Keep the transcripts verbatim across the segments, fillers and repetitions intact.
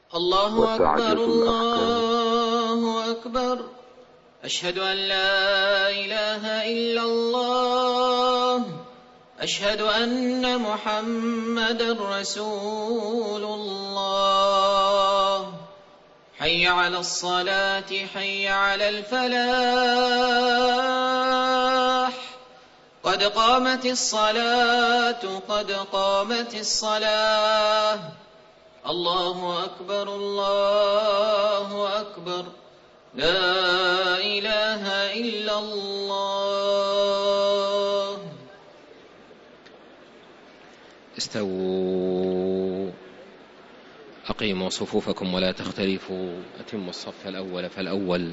الله أكبر الله أكبر. أشهد أن لا إله إلا الله. أشهد أن محمدًا رسول الله. حي على الصلاة حي على الفلاح. قد قامت الصلاة قد قامت الصلاة. الله أكبر الله أكبر. لا إله إلا الله. استووا، أقيموا صفوفكم ولا تختلفوا، أتموا الصف الأول فالأول.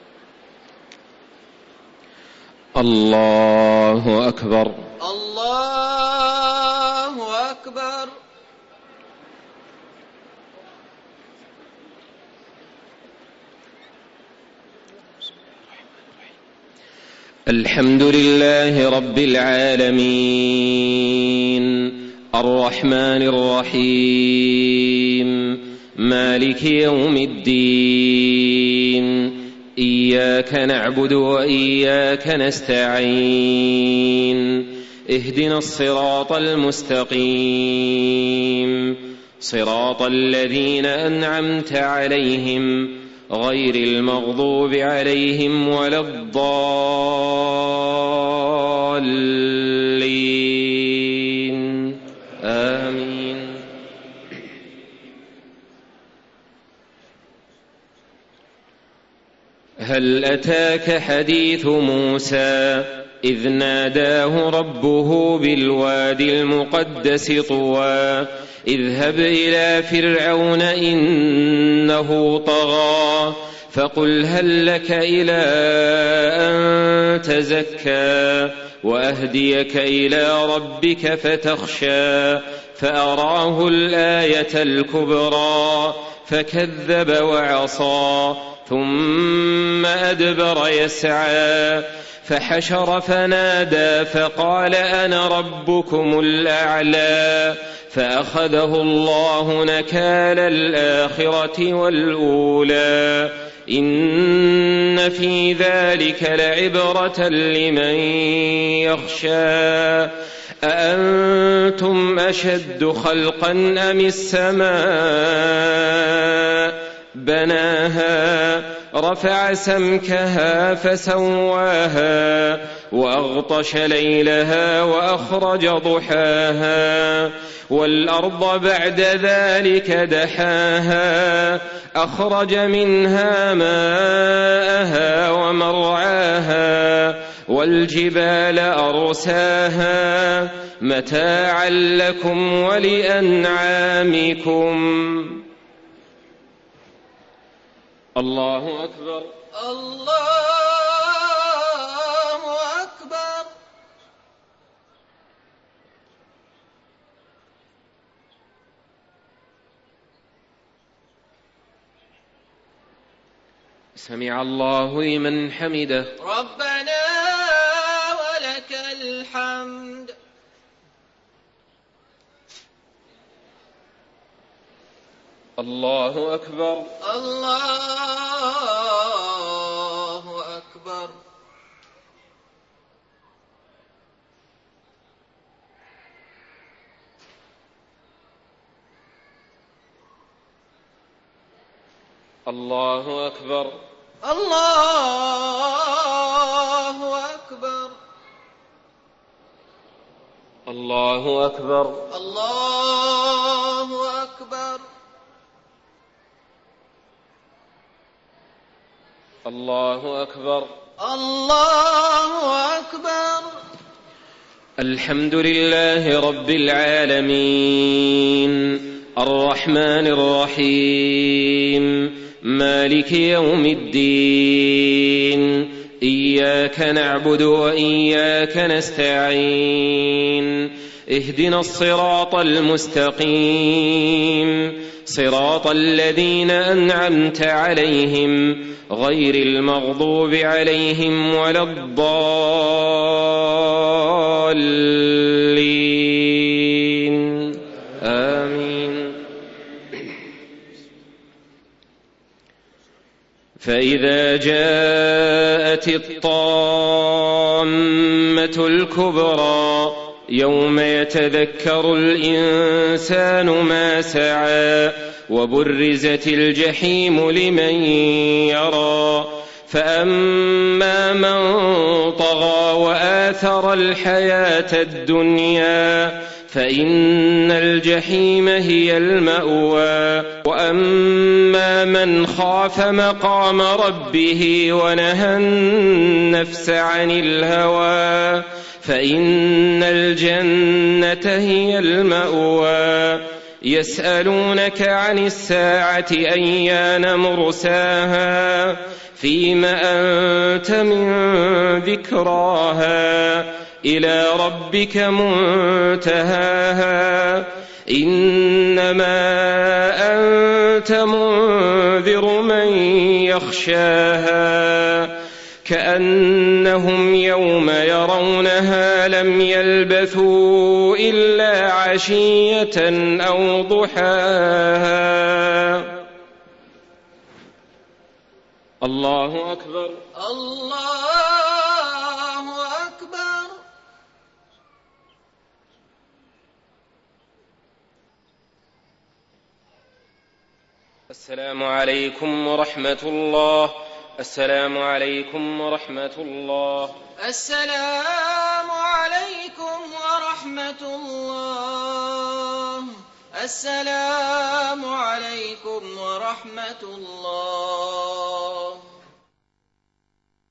الله أكبر الله أكبر. الحمد لله رب العالمين، الرحمن الرحيم، مالك يوم الدين. إياك نعبد وإياك نستعين. اهدنا الصراط المستقيم، صراط الذين أنعمت عليهم غير المغضوب عليهم ولا الضالين. آمين. هل أتاك حديث موسى إذ ناداه ربه بالوادي المقدس طوى اذهب إلى فرعون إنه طغى فقل هل لك إلى أن تزكى وأهديك إلى ربك فتخشى فأراه الآية الكبرى فكذب وعصى ثم أدبر يسعى فحشر فنادى فقال أنا ربكم الأعلى فأخذه الله نكال الآخرة والأولى إن في ذلك لعبرة لمن يخشى أأنتم أشد خلقا أم السماء بناها رفع سمكها فسواها وأغطش ليلها وأخرج ضحاها والأرض بعد ذلك دحاها أخرج منها ماءها ومرعاها والجبال أرساها متاعا لكم ولأنعامكم. الله أكبر الله أكبر. سمع الله لمن حمده. ربنا ولك الحمد. الله أكبر الله أكبر. الله أكبر الله أكبر. الله أكبر الله أكبر. الله أكبر الله أكبر. الحمد لله رب العالمين، الرحمن الرحيم، مالك يوم الدين. إياك نعبد وإياك نستعين. اهدنا الصراط المستقيم، صراط الذين أنعمت عليهم غير المغضوب عليهم ولا الضالين. آمين. فإذا جاءت الطامة الكبرى يوم يتذكر الإنسان ما سعى وبرزت الجحيم لمن يرى فأما من طغى وآثر الحياة الدنيا فإن الجحيم هي المأوى وأما من خاف مقام ربه ونهى النفس عن الهوى فإن الجنة هي المأوى يسألونك عن الساعة أيان مرساها فيم أنت من ذكراها إلى ربك منتهاها إنما أنت منذر من يخشاها كأنهم يوم يرونها لم يلبثوا إلا عشية أو ضحاها. الله أكبر الله أكبر. السلام عليكم ورحمة الله. السلام عليكم ورحمة الله. السلام عليكم ورحمة الله. السلام عليكم ورحمة الله.